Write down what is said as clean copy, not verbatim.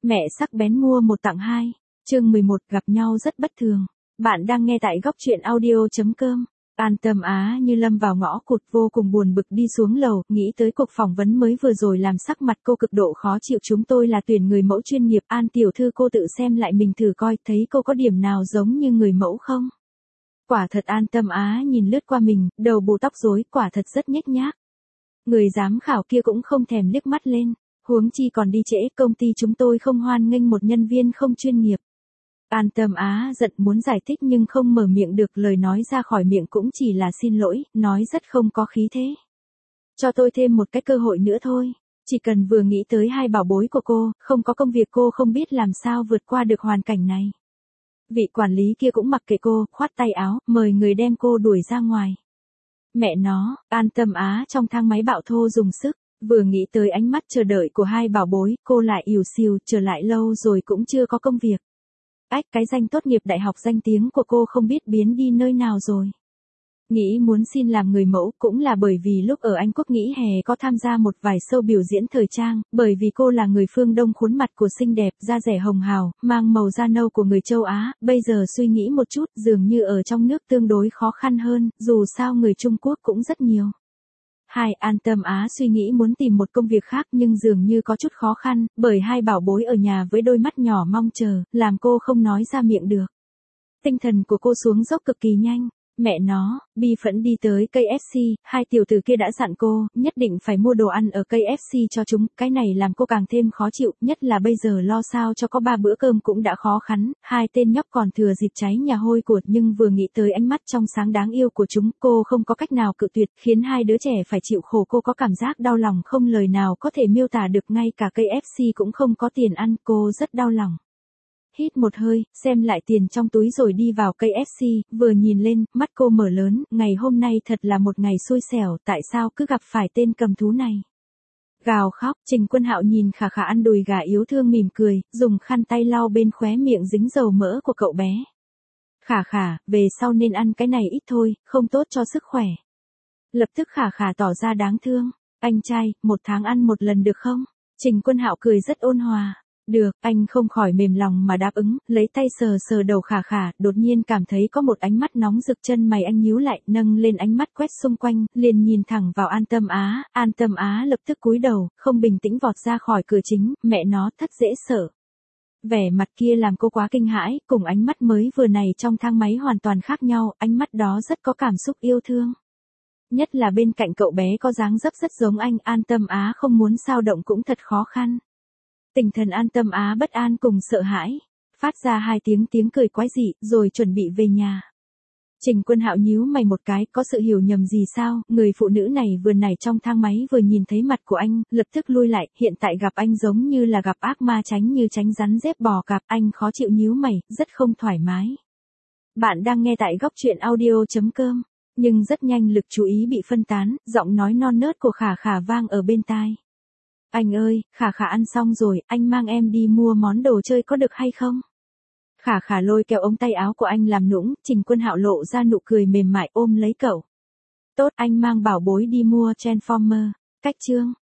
Mẹ sắc bén mua một tặng hai. Chương 11 gặp nhau rất bất thường. Bạn đang nghe tại góc truyện audio.com. An Tâm Á như lâm vào ngõ cụt, vô cùng buồn bực đi xuống lầu, nghĩ tới cuộc phỏng vấn mới vừa rồi làm sắc mặt cô cực độ khó chịu. Chúng tôi là tuyển người mẫu chuyên nghiệp. An tiểu thư, cô tự xem lại mình thử coi, thấy cô có điểm nào giống như người mẫu không? Quả thật, An Tâm Á nhìn lướt qua mình, đầu bù tóc rối, quả thật rất nhếch nhác. Người giám khảo kia cũng không thèm liếc mắt lên. Huống chi còn đi trễ, công ty chúng tôi không hoan nghênh một nhân viên không chuyên nghiệp. An Tâm Á giận muốn giải thích nhưng không mở miệng được, lời nói ra khỏi miệng cũng chỉ là xin lỗi, nói rất không có khí thế. Cho tôi thêm một cái cơ hội nữa thôi. Chỉ cần vừa nghĩ tới hai bảo bối của cô, không có công việc cô không biết làm sao vượt qua được hoàn cảnh này. Vị quản lý kia cũng mặc kệ cô, khoát tay áo, mời người đem cô đuổi ra ngoài. Mẹ nó, An Tâm Á trong thang máy bạo thô dùng sức. Vừa nghĩ tới ánh mắt chờ đợi của hai bảo bối, cô lại ỉu xìu, chờ lại lâu rồi cũng chưa có công việc. Ách, cái danh tốt nghiệp đại học danh tiếng của cô không biết biến đi nơi nào rồi. Nghĩ muốn xin làm người mẫu cũng là bởi vì lúc ở Anh Quốc nghỉ hè có tham gia một vài show biểu diễn thời trang, bởi vì cô là người phương Đông, khuôn mặt của xinh đẹp, da dẻ hồng hào, mang màu da nâu của người châu Á. Bây giờ suy nghĩ một chút, dường như ở trong nước tương đối khó khăn hơn, dù sao người Trung Quốc cũng rất nhiều. An Tâm Á suy nghĩ muốn tìm một công việc khác nhưng dường như có chút khó khăn, bởi hai bảo bối ở nhà với đôi mắt nhỏ mong chờ, làm cô không nói ra miệng được. Tinh thần của cô xuống dốc cực kỳ nhanh. Mẹ nó, bi phẫn đi tới KFC, hai tiểu tử kia đã dặn cô, nhất định phải mua đồ ăn ở KFC cho chúng, cái này làm cô càng thêm khó chịu, nhất là bây giờ lo sao cho có 3 bữa cơm cũng đã khó khăn, hai tên nhóc còn thừa dịp cháy nhà hôi của, nhưng vừa nghĩ tới ánh mắt trong sáng đáng yêu của chúng, cô không có cách nào cự tuyệt, khiến hai đứa trẻ phải chịu khổ. Cô có cảm giác đau lòng không lời nào có thể miêu tả được, ngay cả KFC cũng không có tiền ăn, cô rất đau lòng. Hít một hơi, xem lại tiền trong túi rồi đi vào KFC, vừa nhìn lên, mắt cô mở lớn, ngày hôm nay thật là một ngày xui xẻo, tại sao cứ gặp phải tên cầm thú này. Gào khóc, Trình Quân Hạo nhìn Khả Khả ăn đùi gà yêu thương mỉm cười, dùng khăn tay lau bên khóe miệng dính dầu mỡ của cậu bé. Khả Khả, về sau nên ăn cái này ít thôi, không tốt cho sức khỏe. Lập tức Khả Khả tỏ ra đáng thương, anh trai, 1 tháng ăn 1 lần được không? Trình Quân Hạo cười rất ôn hòa. Được, anh không khỏi mềm lòng mà đáp ứng, lấy tay sờ sờ đầu Khả Khả, đột nhiên cảm thấy có một ánh mắt nóng rực, chân mày anh nhíu lại, nâng lên ánh mắt quét xung quanh, liền nhìn thẳng vào An Tâm Á. An Tâm Á lập tức cúi đầu, không bình tĩnh vọt ra khỏi cửa chính, mẹ nó, thất dễ sợ. Vẻ mặt kia làm cô quá kinh hãi, cùng ánh mắt mới vừa này trong thang máy hoàn toàn khác nhau, ánh mắt đó rất có cảm xúc yêu thương. Nhất là bên cạnh cậu bé có dáng dấp rất giống anh, An Tâm Á không muốn xao động cũng thật khó khăn. Tinh thần An Tâm Á bất an cùng sợ hãi, phát ra 2 tiếng cười quái dị, rồi chuẩn bị về nhà. Trình Quân Hạo nhíu mày một cái, có sự hiểu nhầm gì sao? Người phụ nữ này vừa nãy trong thang máy vừa nhìn thấy mặt của anh, lập tức lui lại, hiện tại gặp anh giống như là gặp ác ma, tránh như tránh rắn rết bò cạp, anh khó chịu nhíu mày, rất không thoải mái. Bạn đang nghe tại góc truyện audio.com, nhưng rất nhanh lực chú ý bị phân tán, giọng nói non nớt của Khả Khả vang ở bên tai. Anh ơi, Khả Khả ăn xong rồi, anh mang em đi mua món đồ chơi có được hay không? Khả Khả lôi kéo ống tay áo của anh làm nũng, Trình Quân Hạo lộ ra nụ cười mềm mại ôm lấy cậu. Tốt, anh mang bảo bối đi mua Transformer. Cách chương.